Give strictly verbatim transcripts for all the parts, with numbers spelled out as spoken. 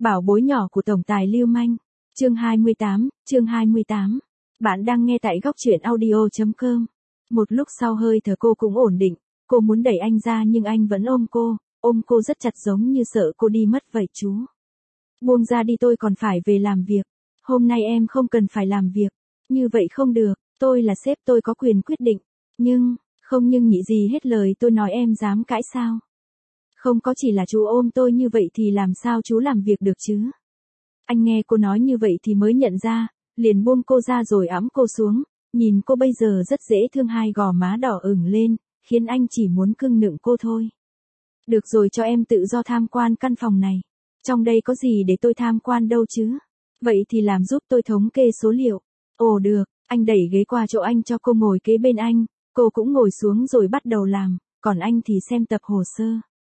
Bảo bối nhỏ của tổng tài lưu manh. Chương hai mươi tám, chương hai mươi tám. Bạn đang nghe tại góc truyện audio chấm com. Một lúc sau hơi thở cô cũng ổn định, cô muốn đẩy anh ra nhưng anh vẫn ôm cô, ôm cô rất chặt giống như sợ cô đi mất vậy chú. Buông ra đi, tôi còn phải về làm việc. Hôm nay em không cần phải làm việc. Như vậy không được, tôi là sếp, tôi có quyền quyết định. Nhưng, không nhưng nhị gì hết lời tôi nói, em dám cãi sao? Không có, chỉ là chú ôm tôi như vậy thì làm sao chú làm việc được chứ? Anh nghe cô nói như vậy thì mới nhận ra, liền buông cô ra rồi ẵm cô xuống, nhìn cô bây giờ rất dễ thương, hai gò má đỏ ửng lên, khiến anh chỉ muốn cưng nựng cô thôi. Được rồi, cho em tự do tham quan căn phòng này. Trong đây có gì để tôi tham quan đâu chứ? Vậy thì làm giúp tôi thống kê số liệu. Ồ được, anh đẩy ghế qua chỗ anh cho cô ngồi kế bên anh, cô cũng ngồi xuống rồi bắt đầu làm, còn anh thì xem tập hồ sơ.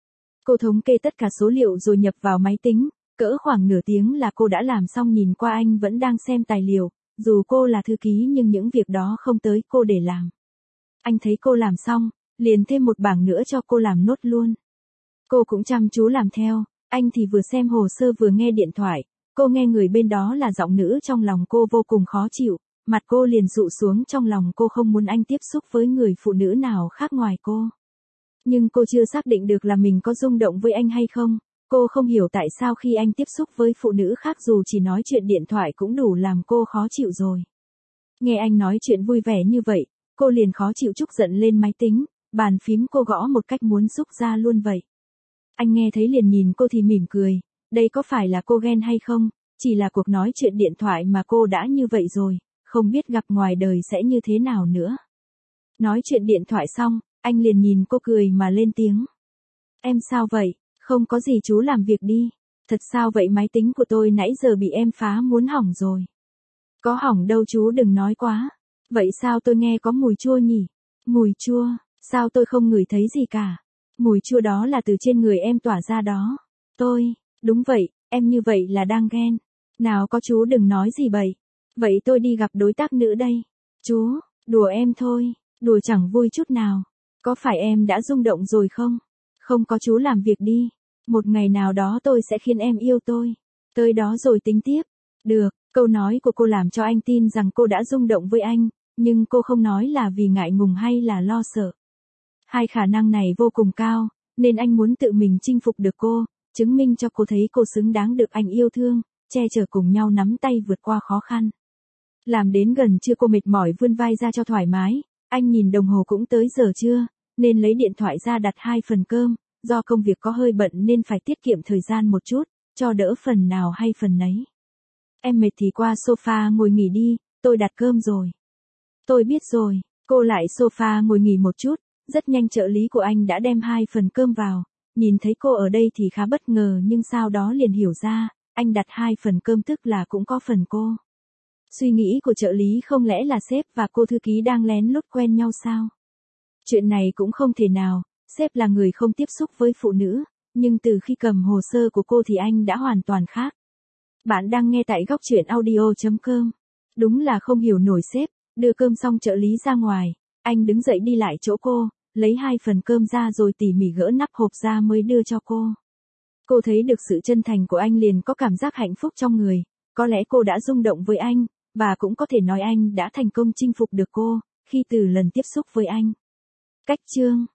Cô thống kê tất cả số liệu rồi nhập vào máy tính, cỡ khoảng nửa tiếng là cô đã làm xong. Nhìn qua anh vẫn đang xem tài liệu, dù cô là thư ký nhưng những việc đó không tới cô để làm. Anh thấy cô làm xong, liền thêm một bảng nữa cho cô làm nốt luôn. Cô cũng chăm chú làm theo, anh thì vừa xem hồ sơ vừa nghe điện thoại, cô nghe người bên đó là giọng nữ, trong lòng cô vô cùng khó chịu, mặt cô liền dụ xuống, trong lòng cô không muốn anh tiếp xúc với người phụ nữ nào khác ngoài cô. Nhưng cô chưa xác định được là mình có rung động với anh hay không, cô không hiểu tại sao khi anh tiếp xúc với phụ nữ khác dù chỉ nói chuyện điện thoại cũng đủ làm cô khó chịu rồi. Nghe anh nói chuyện vui vẻ như vậy, cô liền khó chịu trút giận lên máy tính, bàn phím cô gõ một cách muốn rút ra luôn vậy. Anh nghe thấy liền nhìn cô thì mỉm cười, đây có phải là cô ghen hay không, chỉ là cuộc nói chuyện điện thoại mà cô đã như vậy rồi, không biết gặp ngoài đời sẽ như thế nào nữa. Nói chuyện điện thoại xong, anh liền nhìn cô cười mà lên tiếng. Em sao vậy? Không có gì chú, làm việc đi. Thật sao vậy, máy tính của tôi nãy giờ bị em phá muốn hỏng rồi. Có hỏng đâu chú, đừng nói quá. Vậy sao tôi nghe có mùi chua nhỉ? Mùi chua, sao tôi không ngửi thấy gì cả? Mùi chua đó là từ trên người em tỏa ra đó. Tôi, đúng vậy, em như vậy là đang ghen. Nào có chú, đừng nói gì bậy. Vậy tôi đi gặp đối tác nữ đây. Chú, đùa em thôi, đùa chẳng vui chút nào. Có phải em đã rung động rồi không? Không có chú, làm việc đi. Một ngày nào đó tôi sẽ khiến em yêu tôi. Tới đó rồi tính tiếp. Được, câu nói của cô làm cho anh tin rằng cô đã rung động với anh, nhưng cô không nói là vì ngại ngùng hay là lo sợ. Hai khả năng này vô cùng cao, nên anh muốn tự mình chinh phục được cô, chứng minh cho cô thấy cô xứng đáng được anh yêu thương, che chở cùng nhau nắm tay vượt qua khó khăn. Làm đến gần trưa cô mệt mỏi vươn vai ra cho thoải mái, anh nhìn đồng hồ cũng tới giờ trưa, nên lấy điện thoại ra đặt hai phần cơm, do công việc có hơi bận nên phải tiết kiệm thời gian một chút, cho đỡ phần nào hay phần nấy. Em mệt thì qua sofa ngồi nghỉ đi, tôi đặt cơm rồi. Tôi biết rồi, cô lại sofa ngồi nghỉ một chút, rất nhanh trợ lý của anh đã đem hai phần cơm vào, nhìn thấy cô ở đây thì khá bất ngờ nhưng sau đó liền hiểu ra, anh đặt hai phần cơm tức là cũng có phần cô. Suy nghĩ của trợ lý không lẽ là sếp và cô thư ký đang lén lút quen nhau sao? Chuyện này cũng không thể nào, sếp là người không tiếp xúc với phụ nữ, nhưng từ khi cầm hồ sơ của cô thì anh đã hoàn toàn khác. Bạn đang nghe tại góc truyện audio chấm com. Đúng là không hiểu nổi, sếp đưa cơm xong trợ lý ra ngoài, anh đứng dậy đi lại chỗ cô, lấy hai phần cơm ra rồi tỉ mỉ gỡ nắp hộp ra mới đưa cho cô. Cô thấy được sự chân thành của anh liền có cảm giác hạnh phúc trong người, có lẽ cô đã rung động với anh, và cũng có thể nói anh đã thành công chinh phục được cô, khi từ lần tiếp xúc với anh. Cách chương